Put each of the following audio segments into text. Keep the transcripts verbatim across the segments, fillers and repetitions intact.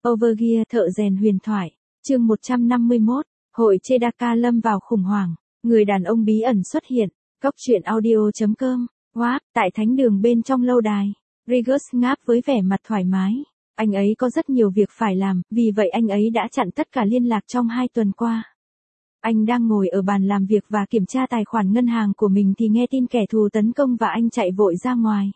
Overgear thợ rèn huyền thoại, chương một trăm năm mươi mốt, hội Chedaka lâm vào khủng hoảng, người đàn ông bí ẩn xuất hiện, góc truyện audio.com, Wow, tại thánh đường bên trong lâu đài, Rigus ngáp với vẻ mặt thoải mái, anh ấy có rất nhiều việc phải làm, vì vậy anh ấy đã chặn tất cả liên lạc trong hai tuần qua. Anh đang ngồi ở bàn làm việc và kiểm tra tài khoản ngân hàng của mình thì nghe tin kẻ thù tấn công và anh chạy vội ra ngoài.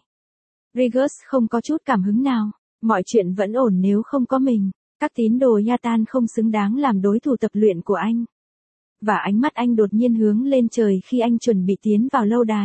Rigus không có chút cảm hứng nào, mọi chuyện vẫn ổn nếu không có mình, các tín đồ Yatan không xứng đáng làm đối thủ tập luyện của anh. Và ánh mắt anh đột nhiên hướng lên trời khi anh chuẩn bị tiến vào lâu đài.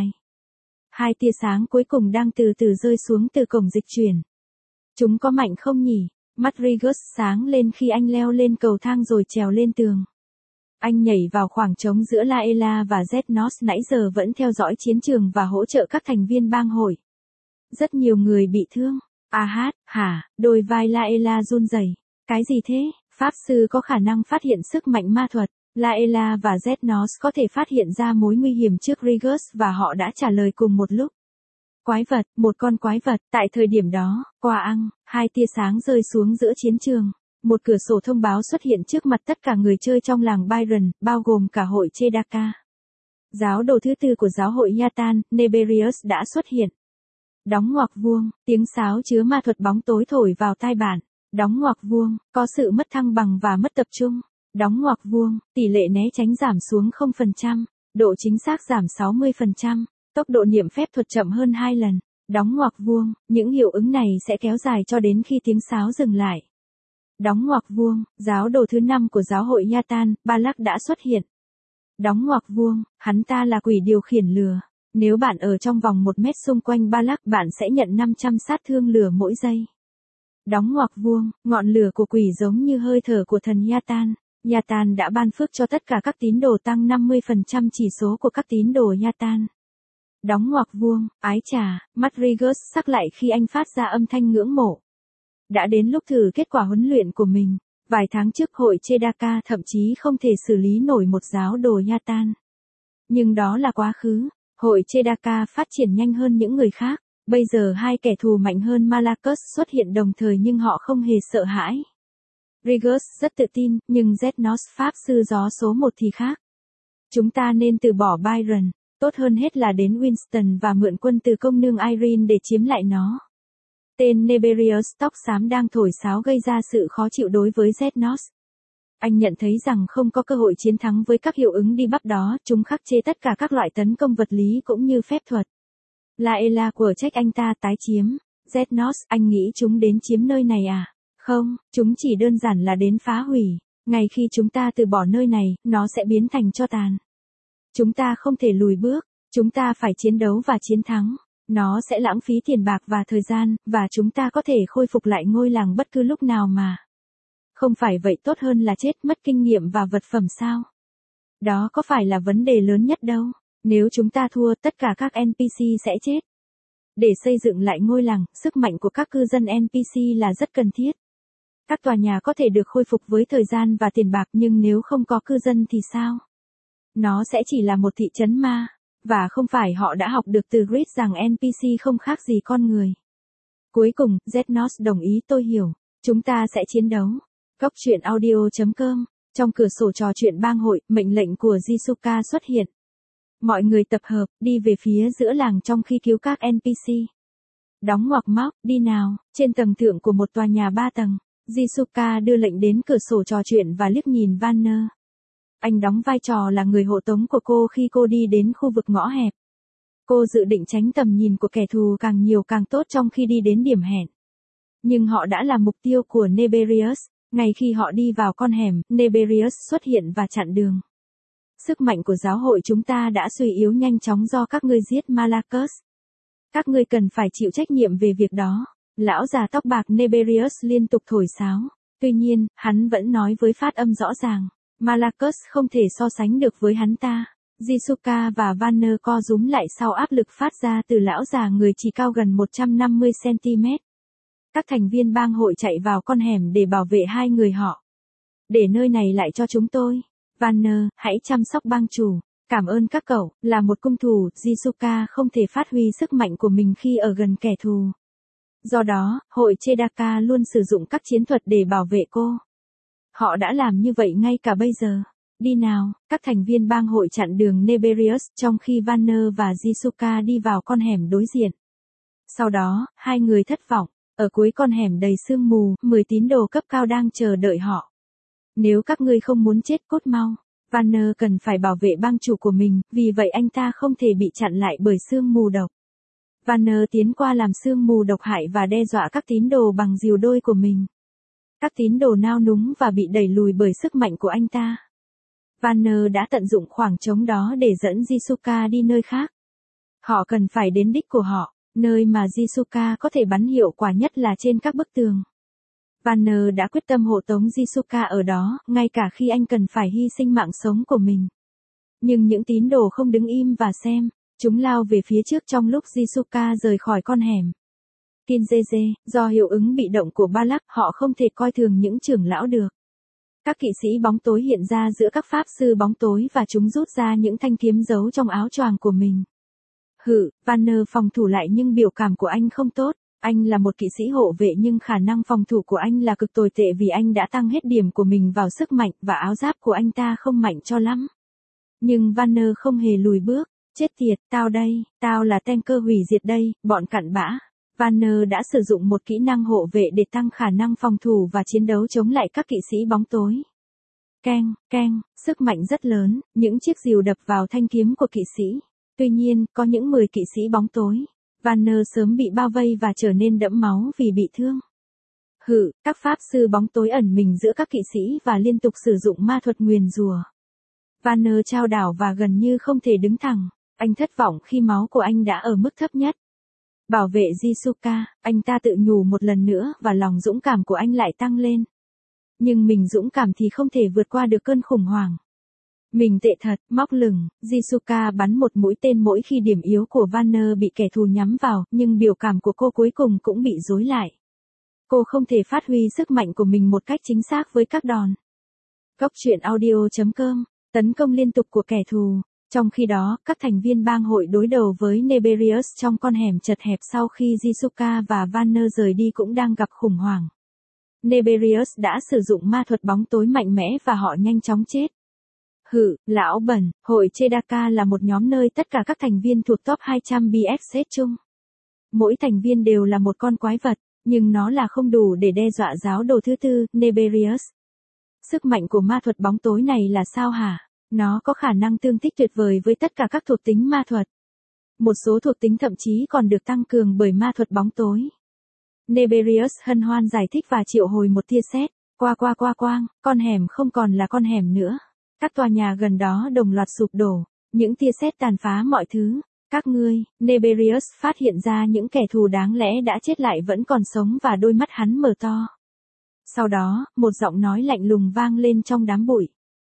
Hai tia sáng cuối cùng đang từ từ rơi xuống từ cổng dịch chuyển. Chúng có mạnh không nhỉ? Mắt Rigus sáng lên khi anh leo lên cầu thang rồi trèo lên tường. Anh nhảy vào khoảng trống giữa Laela và Zednos nãy giờ vẫn theo dõi chiến trường và hỗ trợ các thành viên bang hội. Rất nhiều người bị thương. À hát, hả, đôi vai Laela run rẩy. Cái gì thế? Pháp sư có khả năng phát hiện sức mạnh ma thuật. Laela và Zednos có thể phát hiện ra mối nguy hiểm trước Rigus và họ đã trả lời cùng một lúc. Quái vật, một con quái vật, tại thời điểm đó, qua ăng, hai tia sáng rơi xuống giữa chiến trường. Một cửa sổ thông báo xuất hiện trước mặt tất cả người chơi trong làng Byron, bao gồm cả hội Chedaka. Giáo đồ thứ tư của giáo hội Yatan, Neberius đã xuất hiện. Đóng ngoặc vuông, tiếng sáo chứa ma thuật bóng tối thổi vào tai bạn. Đóng ngoặc vuông, có sự mất thăng bằng và mất tập trung. Đóng ngoặc vuông, tỷ lệ né tránh giảm xuống không phần trăm, độ chính xác giảm sáu mươi phần trăm, tốc độ niệm phép thuật chậm hơn hai lần. Đóng ngoặc vuông, những hiệu ứng này sẽ kéo dài cho đến khi tiếng sáo dừng lại. Đóng ngoặc vuông, giáo đồ thứ năm của giáo hội Yatan, Balak đã xuất hiện. Đóng ngoặc vuông, hắn ta là quỷ điều khiển lửa. Nếu bạn ở trong vòng một mét xung quanh Balak, bạn sẽ nhận năm trăm sát thương lửa mỗi giây. Đóng ngoặc vuông, ngọn lửa của quỷ giống như hơi thở của thần Yatan. Yatan đã ban phước cho tất cả các tín đồ tăng năm mươi phần trăm chỉ số của các tín đồ Yatan. Đóng ngoặc vuông, ái chà, mắt Rigus sắc lại khi anh phát ra âm thanh ngưỡng mộ. Đã đến lúc thử kết quả huấn luyện của mình. Vài tháng trước hội Chedaka thậm chí không thể xử lý nổi một giáo đồ Yatan. Nhưng đó là quá khứ. Hội Chedaka phát triển nhanh hơn những người khác. Bây giờ hai kẻ thù mạnh hơn Malakus xuất hiện đồng thời nhưng họ không hề sợ hãi. Rigus rất tự tin, nhưng Zednos pháp sư gió số một thì khác. Chúng ta nên từ bỏ Byron, tốt hơn hết là đến Winston và mượn quân từ công nương Irene để chiếm lại nó. Tên Neberius tóc xám đang thổi sáo gây ra sự khó chịu đối với Zednos. Anh nhận thấy rằng không có cơ hội chiến thắng với các hiệu ứng đi bắp đó, chúng khắc chế tất cả các loại tấn công vật lý cũng như phép thuật. Laela của trách anh ta tái chiếm. Zednos, anh nghĩ chúng đến chiếm nơi này à? Không, chúng chỉ đơn giản là đến phá hủy. Ngay khi chúng ta từ bỏ nơi này, nó sẽ biến thành tro tàn. Chúng ta không thể lùi bước, chúng ta phải chiến đấu và chiến thắng. Nó sẽ lãng phí tiền bạc và thời gian, và chúng ta có thể khôi phục lại ngôi làng bất cứ lúc nào mà. Không phải vậy tốt hơn là chết mất kinh nghiệm và vật phẩm sao? Đó có phải là vấn đề lớn nhất đâu. Nếu chúng ta thua, tất cả các en pê xê sẽ chết. Để xây dựng lại ngôi làng, sức mạnh của các cư dân en pê xê là rất cần thiết. Các tòa nhà có thể được khôi phục với thời gian và tiền bạc nhưng nếu không có cư dân thì sao? Nó sẽ chỉ là một thị trấn ma. Và không phải họ đã học được từ Grid rằng en pê xê không khác gì con người. Cuối cùng, Zednos đồng ý tôi hiểu. Chúng ta sẽ chiến đấu. Góc truyện audio.com. Trong cửa sổ trò chuyện bang hội, mệnh lệnh của Jisuka xuất hiện. Mọi người tập hợp, đi về phía giữa làng trong khi cứu các en pê xê. Đóng ngoặc móc, đi nào, trên tầng thượng của một tòa nhà ba tầng. Jisuka đưa lệnh đến cửa sổ trò chuyện và liếc nhìn Vanner. Anh đóng vai trò là người hộ tống của cô khi cô đi đến khu vực ngõ hẹp. Cô dự định tránh tầm nhìn của kẻ thù càng nhiều càng tốt trong khi đi đến điểm hẹn. Nhưng họ đã là mục tiêu của Neberius. Ngay khi họ đi vào con hẻm, Neberius xuất hiện và chặn đường. Sức mạnh của giáo hội chúng ta đã suy yếu nhanh chóng do các ngươi giết Malakus. Các ngươi cần phải chịu trách nhiệm về việc đó. Lão già tóc bạc Neberius liên tục thổi sáo. Tuy nhiên, hắn vẫn nói với phát âm rõ ràng. Malakus không thể so sánh được với hắn ta. Jisuka và Vanner co rúm lại sau áp lực phát ra từ lão già người chỉ cao gần một trăm năm mươi xăng-ti-mét. Các thành viên bang hội chạy vào con hẻm để bảo vệ hai người họ. Để nơi này lại cho chúng tôi. Vanner, hãy chăm sóc bang chủ. Cảm ơn các cậu, là một cung thủ, Jisuka không thể phát huy sức mạnh của mình khi ở gần kẻ thù. Do đó, hội Chedaka luôn sử dụng các chiến thuật để bảo vệ cô. Họ đã làm như vậy ngay cả bây giờ. Đi nào, các thành viên bang hội chặn đường Neberius trong khi Vanner và Jisuka đi vào con hẻm đối diện. Sau đó, hai người thất vọng. Ở cuối con hẻm đầy sương mù, mười tín đồ cấp cao đang chờ đợi họ. Nếu các ngươi không muốn chết cốt mau. Vanner cần phải bảo vệ bang chủ của mình, vì vậy anh ta không thể bị chặn lại bởi sương mù độc. Vanner tiến qua làm sương mù độc hại và đe dọa các tín đồ bằng diều đôi của mình. Các tín đồ nao núng và bị đẩy lùi bởi sức mạnh của anh ta. Vanner đã tận dụng khoảng trống đó để dẫn Jisuka đi nơi khác. Họ cần phải đến đích của họ, nơi mà Jisuka có thể bắn hiệu quả nhất là trên các bức tường. Vanner đã quyết tâm hộ tống Jisuka ở đó, ngay cả khi anh cần phải hy sinh mạng sống của mình. Nhưng những tín đồ không đứng im và xem, chúng lao về phía trước trong lúc Jisuka rời khỏi con hẻm. Kinjeze, do hiệu ứng bị động của Balak, họ không thể coi thường những trưởng lão được. Các kỵ sĩ bóng tối hiện ra giữa các pháp sư bóng tối và chúng rút ra những thanh kiếm giấu trong áo choàng của mình. Hự, Vanner phòng thủ lại nhưng biểu cảm của anh không tốt. Anh là một kỵ sĩ hộ vệ nhưng khả năng phòng thủ của anh là cực tồi tệ vì anh đã tăng hết điểm của mình vào sức mạnh và áo giáp của anh ta không mạnh cho lắm. Nhưng Vanner không hề lùi bước. Chết tiệt, tao đây, tao là tanker hủy diệt đây, bọn cặn bã. Vanner đã sử dụng một kỹ năng hộ vệ để tăng khả năng phòng thủ và chiến đấu chống lại các kỵ sĩ bóng tối. Keng, keng, sức mạnh rất lớn, những chiếc rìu đập vào thanh kiếm của kỵ sĩ. Tuy nhiên, có những mười kỵ sĩ bóng tối. Vanner sớm bị bao vây và trở nên đẫm máu vì bị thương. Hự, các pháp sư bóng tối ẩn mình giữa các kỵ sĩ và liên tục sử dụng ma thuật nguyền rủa. Vanner chao đảo và gần như không thể đứng thẳng. Anh thất vọng khi máu của anh đã ở mức thấp nhất. Bảo vệ Jisuka, anh ta tự nhủ một lần nữa và lòng dũng cảm của anh lại tăng lên. Nhưng mình dũng cảm thì không thể vượt qua được cơn khủng hoảng. Mình tệ thật, móc lửng, Jisuka bắn một mũi tên mỗi khi điểm yếu của Vanner bị kẻ thù nhắm vào, nhưng biểu cảm của cô cuối cùng cũng bị rối lại. Cô không thể phát huy sức mạnh của mình một cách chính xác với các đòn. Góc truyện audio chấm com, tấn công liên tục của kẻ thù. Trong khi đó, các thành viên bang hội đối đầu với Neberius trong con hẻm chật hẹp sau khi Jisuka và Vanner rời đi cũng đang gặp khủng hoảng. Neberius đã sử dụng ma thuật bóng tối mạnh mẽ và họ nhanh chóng chết. Hự, lão bẩn, hội Chedaka là một nhóm nơi tất cả các thành viên thuộc top hai trăm bê ép xếp chung. Mỗi thành viên đều là một con quái vật, nhưng nó là không đủ để đe dọa giáo đồ thứ tư, Neberius. Sức mạnh của ma thuật bóng tối này là sao hả? Nó có khả năng tương thích tuyệt vời với tất cả các thuộc tính ma thuật. Một số thuộc tính thậm chí còn được tăng cường bởi ma thuật bóng tối. Neberius hân hoan giải thích và triệu hồi một tia sét. Qua qua qua quang, con hẻm không còn là con hẻm nữa. Các tòa nhà gần đó đồng loạt sụp đổ. Những tia sét tàn phá mọi thứ. Các ngươi, Neberius phát hiện ra những kẻ thù đáng lẽ đã chết lại vẫn còn sống và đôi mắt hắn mở to. Sau đó, một giọng nói lạnh lùng vang lên trong đám bụi.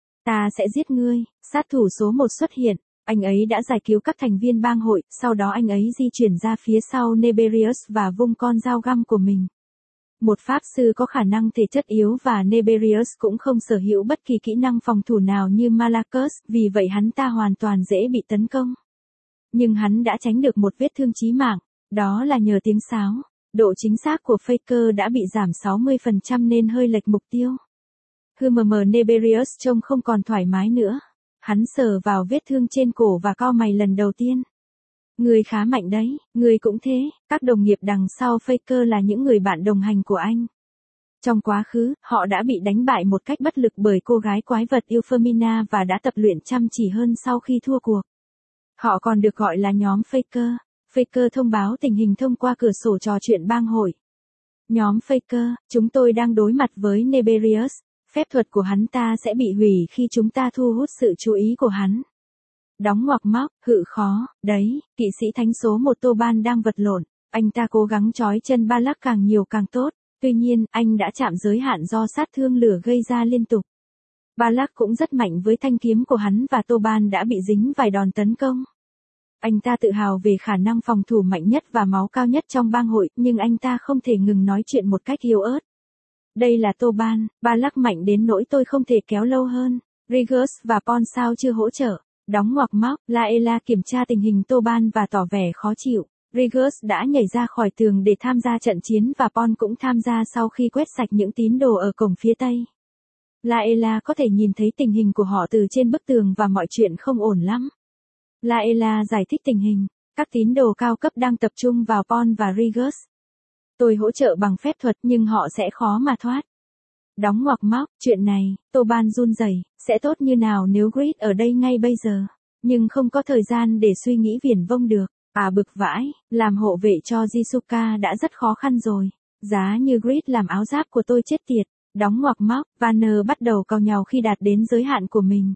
Ta sẽ giết ngươi, sát thủ số một xuất hiện, anh ấy đã giải cứu các thành viên bang hội, sau đó anh ấy di chuyển ra phía sau Neberius và vung con dao găm của mình. Một pháp sư có khả năng thể chất yếu và Neberius cũng không sở hữu bất kỳ kỹ năng phòng thủ nào như Malachus, vì vậy hắn ta hoàn toàn dễ bị tấn công. Nhưng hắn đã tránh được một vết thương chí mạng, đó là nhờ tiếng sáo. Độ chính xác của Faker đã bị giảm sáu mươi phần trăm nên hơi lệch mục tiêu. Hừm Neberius trông không còn thoải mái nữa. Hắn sờ vào vết thương trên cổ và cau mày lần đầu tiên. Người khá mạnh đấy, người cũng thế, các đồng nghiệp đằng sau Faker là những người bạn đồng hành của anh. Trong quá khứ, họ đã bị đánh bại một cách bất lực bởi cô gái quái vật Euphemina và đã tập luyện chăm chỉ hơn sau khi thua cuộc. Họ còn được gọi là nhóm Faker. Faker thông báo tình hình thông qua cửa sổ trò chuyện bang hội. Nhóm Faker, chúng tôi đang đối mặt với Neberius. Phép thuật của hắn ta sẽ bị hủy khi chúng ta thu hút sự chú ý của hắn. Đóng ngoặc móc, hự khó, đấy, kỵ sĩ thánh số một Toban đang vật lộn. Anh ta cố gắng trói chân Balak càng nhiều càng tốt. Tuy nhiên, anh đã chạm giới hạn do sát thương lửa gây ra liên tục. Balak cũng rất mạnh với thanh kiếm của hắn và Toban đã bị dính vài đòn tấn công. Anh ta tự hào về khả năng phòng thủ mạnh nhất và máu cao nhất trong bang hội, nhưng anh ta không thể ngừng nói chuyện một cách yếu ớt. Đây là Toban, Balak mạnh đến nỗi tôi không thể kéo lâu hơn. Rigus và Pon sao chưa hỗ trợ. Đóng ngoặc móc, Laela kiểm tra tình hình Toban và tỏ vẻ khó chịu. Rigus đã nhảy ra khỏi tường để tham gia trận chiến và Pon cũng tham gia sau khi quét sạch những tín đồ ở cổng phía tây. Laela có thể nhìn thấy tình hình của họ từ trên bức tường và mọi chuyện không ổn lắm. Laela giải thích tình hình, các tín đồ cao cấp đang tập trung vào Pon và Rigus. Tôi hỗ trợ bằng phép thuật nhưng họ sẽ khó mà thoát. Đóng ngoặc móc, chuyện này, Toban run rẩy, sẽ tốt như nào nếu Grid ở đây ngay bây giờ, nhưng không có thời gian để suy nghĩ viển vông được. À bực vãi, làm hộ vệ cho Jisuka đã rất khó khăn rồi. Giá như Grid làm áo giáp của tôi chết tiệt. Đóng ngoặc móc, Vanner bắt đầu càu nhàu khi đạt đến giới hạn của mình.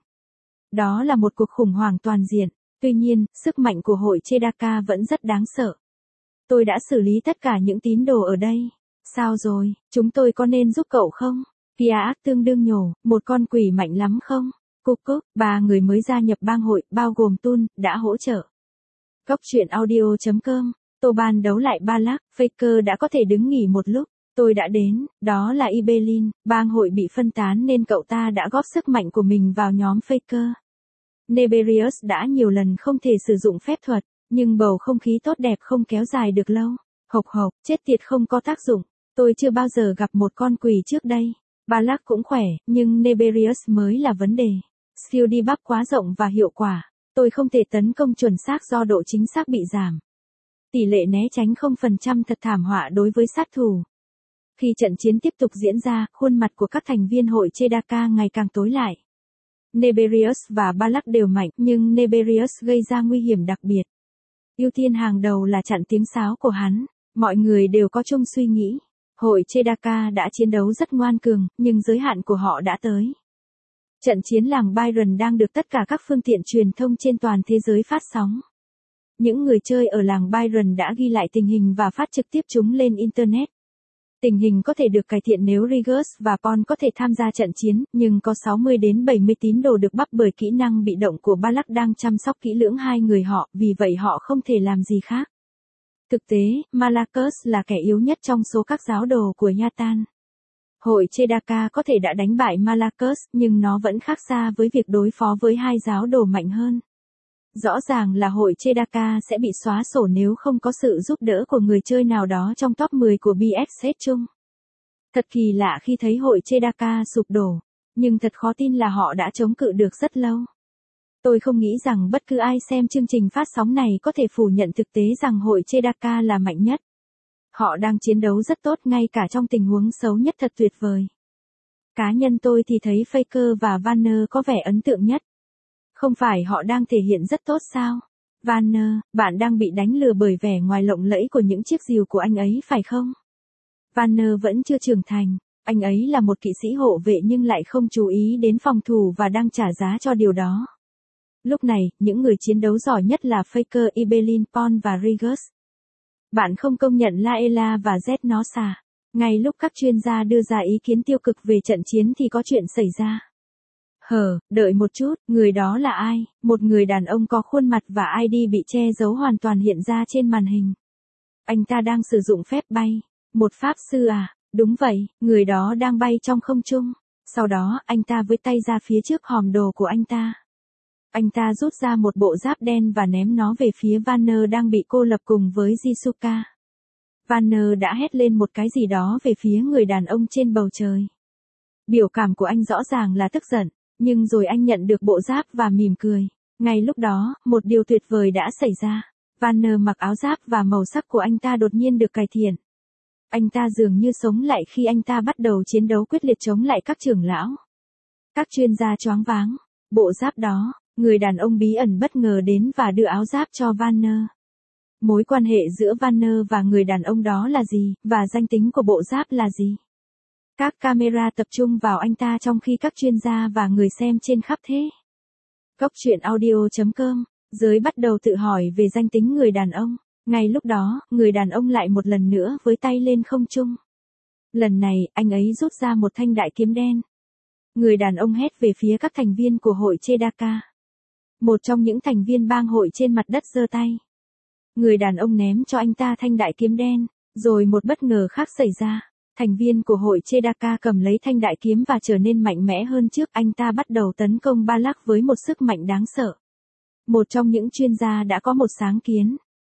Đó là một cuộc khủng hoảng toàn diện. Tuy nhiên, sức mạnh của hội Chedaka vẫn rất đáng sợ. Tôi đã xử lý tất cả những tín đồ ở đây. Sao rồi, chúng tôi có nên giúp cậu không? Piaak tương đương nhổ, một con quỷ mạnh lắm không? Cúc cúc, ba người mới gia nhập bang hội, bao gồm Tun, đã hỗ trợ. Cốc truyện audio chấm com, Toban đấu lại Balak, Faker đã có thể đứng nghỉ một lúc. Tôi đã đến, đó là Ibelin, bang hội bị phân tán nên cậu ta đã góp sức mạnh của mình vào nhóm Faker. Neberius đã nhiều lần không thể sử dụng phép thuật, nhưng bầu không khí tốt đẹp không kéo dài được lâu. Hộc hộc, chết tiệt không có tác dụng. Tôi chưa bao giờ gặp một con quỷ trước đây. Balak cũng khỏe, nhưng Neberius mới là vấn đề. Skill debuff quá rộng và hiệu quả. Tôi không thể tấn công chuẩn xác do độ chính xác bị giảm. Tỷ lệ né tránh không phần trăm thật thảm họa đối với sát thủ. Khi trận chiến tiếp tục diễn ra, khuôn mặt của các thành viên hội Chedaka ngày càng tối lại. Neberius và Balak đều mạnh, nhưng Neberius gây ra nguy hiểm đặc biệt. Ưu tiên hàng đầu là chặn tiếng sáo của hắn. Mọi người đều có chung suy nghĩ. Hội Chedaka đã chiến đấu rất ngoan cường, nhưng giới hạn của họ đã tới. Trận chiến làng Byron đang được tất cả các phương tiện truyền thông trên toàn thế giới phát sóng. Những người chơi ở làng Byron đã ghi lại tình hình và phát trực tiếp chúng lên Internet. Tình hình có thể được cải thiện nếu Rigus và Pon có thể tham gia trận chiến, nhưng có sáu mươi đến bảy mươi tín đồ được bắp bởi kỹ năng bị động của Balak đang chăm sóc kỹ lưỡng hai người họ, vì vậy họ không thể làm gì khác. Thực tế, Malakus là kẻ yếu nhất trong số các giáo đồ của Yatan. Hội Chedaka có thể đã đánh bại Malakus, nhưng nó vẫn khác xa với việc đối phó với hai giáo đồ mạnh hơn. Rõ ràng là hội Chedaka sẽ bị xóa sổ nếu không có sự giúp đỡ của người chơi nào đó trong top mười của bê ét hết chung. Thật kỳ lạ khi thấy hội Chedaka sụp đổ, nhưng thật khó tin là họ đã chống cự được rất lâu. Tôi không nghĩ rằng bất cứ ai xem chương trình phát sóng này có thể phủ nhận thực tế rằng hội Chedaka là mạnh nhất. Họ đang chiến đấu rất tốt ngay cả trong tình huống xấu nhất thật tuyệt vời. Cá nhân tôi thì thấy Faker và Vanner có vẻ ấn tượng nhất. Không phải họ đang thể hiện rất tốt sao? Vanner, bạn đang bị đánh lừa bởi vẻ ngoài lộng lẫy của những chiếc rìu của anh ấy phải không? Vanner vẫn chưa trưởng thành, anh ấy là một kỵ sĩ hộ vệ nhưng lại không chú ý đến phòng thủ và đang trả giá cho điều đó. Lúc này, những người chiến đấu giỏi nhất là Faker, Ibelin, Pon và Rigus. Bạn không công nhận Laela và Z nó xà. Ngay lúc các chuyên gia đưa ra ý kiến tiêu cực về trận chiến thì có chuyện xảy ra. Hờ, đợi một chút, người đó là ai? Một người đàn ông có khuôn mặt và i đê bị che giấu hoàn toàn hiện ra trên màn hình. Anh ta đang sử dụng phép bay. Một pháp sư à? Đúng vậy, người đó đang bay trong không trung. Sau đó, anh ta với tay ra phía trước hòm đồ của anh ta. Anh ta rút ra một bộ giáp đen và ném nó về phía Vanner đang bị cô lập cùng với Jisuka. Vanner đã hét lên một cái gì đó về phía người đàn ông trên bầu trời. Biểu cảm của anh rõ ràng là tức giận, nhưng rồi anh nhận được bộ giáp và mỉm cười. Ngay lúc đó, một điều tuyệt vời đã xảy ra. Vanner mặc áo giáp và màu sắc của anh ta đột nhiên được cải thiện. Anh ta dường như sống lại khi anh ta bắt đầu chiến đấu quyết liệt chống lại các trưởng lão. Các chuyên gia choáng váng. Bộ giáp đó, người đàn ông bí ẩn bất ngờ đến và đưa áo giáp cho Vanner. Mối quan hệ giữa Vanner và người đàn ông đó là gì, và danh tính của bộ giáp là gì? Các camera tập trung vào anh ta trong khi các chuyên gia và người xem trên khắp thế. Cốc truyện audio chấm com, giới bắt đầu tự hỏi về danh tính người đàn ông. Ngay lúc đó, người đàn ông lại một lần nữa với tay lên không trung. Lần này, anh ấy rút ra một thanh đại kiếm đen. Người đàn ông hét về phía các thành viên của hội Chedaka. Một trong những thành viên bang hội trên mặt đất giơ tay. Người đàn ông ném cho anh ta thanh đại kiếm đen, rồi một bất ngờ khác xảy ra. Thành viên của hội Chedaka cầm lấy thanh đại kiếm và trở nên mạnh mẽ hơn trước. Anh ta bắt đầu tấn công Balak với một sức mạnh đáng sợ. Một trong những chuyên gia đã có một sáng kiến.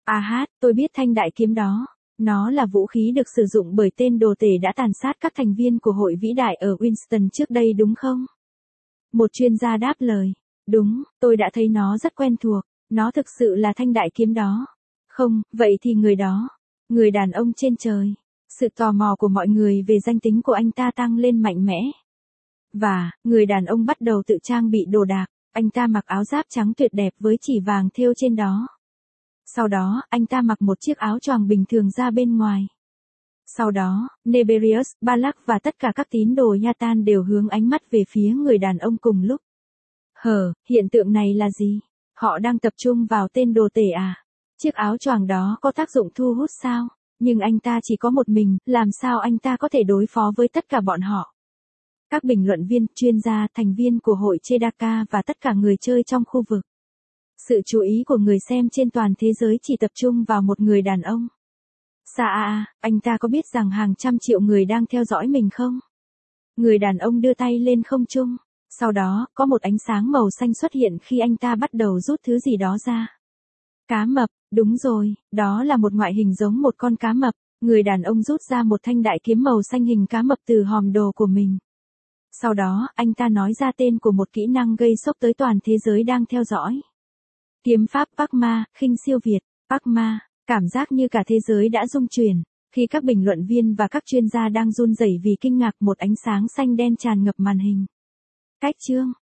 À hát, tôi biết thanh đại kiếm đó. Nó là vũ khí được sử dụng bởi tên đồ tể đã tàn sát các thành viên của hội vĩ đại ở Winston trước đây đúng không? Một chuyên gia đáp lời. Đúng, tôi đã thấy nó rất quen thuộc. Nó thực sự là thanh đại kiếm đó. Không, vậy thì người đó. Người đàn ông trên trời. Sự tò mò của mọi người về danh tính của anh ta tăng lên mạnh mẽ. Và, người đàn ông bắt đầu tự trang bị đồ đạc. Anh ta mặc áo giáp trắng tuyệt đẹp với chỉ vàng thêu trên đó. Sau đó, anh ta mặc một chiếc áo choàng bình thường ra bên ngoài. Sau đó, Neberius, Balak và tất cả các tín đồ Yatan đều hướng ánh mắt về phía người đàn ông cùng lúc. Hờ, hiện tượng này là gì? Họ đang tập trung vào tên đồ tể à? Chiếc áo choàng đó có tác dụng thu hút sao? Nhưng anh ta chỉ có một mình, làm sao anh ta có thể đối phó với tất cả bọn họ? Các bình luận viên, chuyên gia, thành viên của hội Chedaka và tất cả người chơi trong khu vực. Sự chú ý của người xem trên toàn thế giới chỉ tập trung vào một người đàn ông. Sa a, anh ta có biết rằng hàng trăm triệu người đang theo dõi mình không? Người đàn ông đưa tay lên không trung. Sau đó, có một ánh sáng màu xanh xuất hiện khi anh ta bắt đầu rút thứ gì đó ra. Cá mập, đúng rồi, đó là một ngoại hình giống một con cá mập. Người đàn ông rút ra một thanh đại kiếm màu xanh hình cá mập từ hòm đồ của mình. Sau đó, anh ta nói ra tên của một kỹ năng gây sốc tới toàn thế giới đang theo dõi. Kiếm pháp Pakma, khinh siêu việt, Pakma, cảm giác như cả thế giới đã rung chuyển. Khi các bình luận viên và các chuyên gia đang run rẩy vì kinh ngạc, một ánh sáng xanh đen tràn ngập màn hình. Cách chương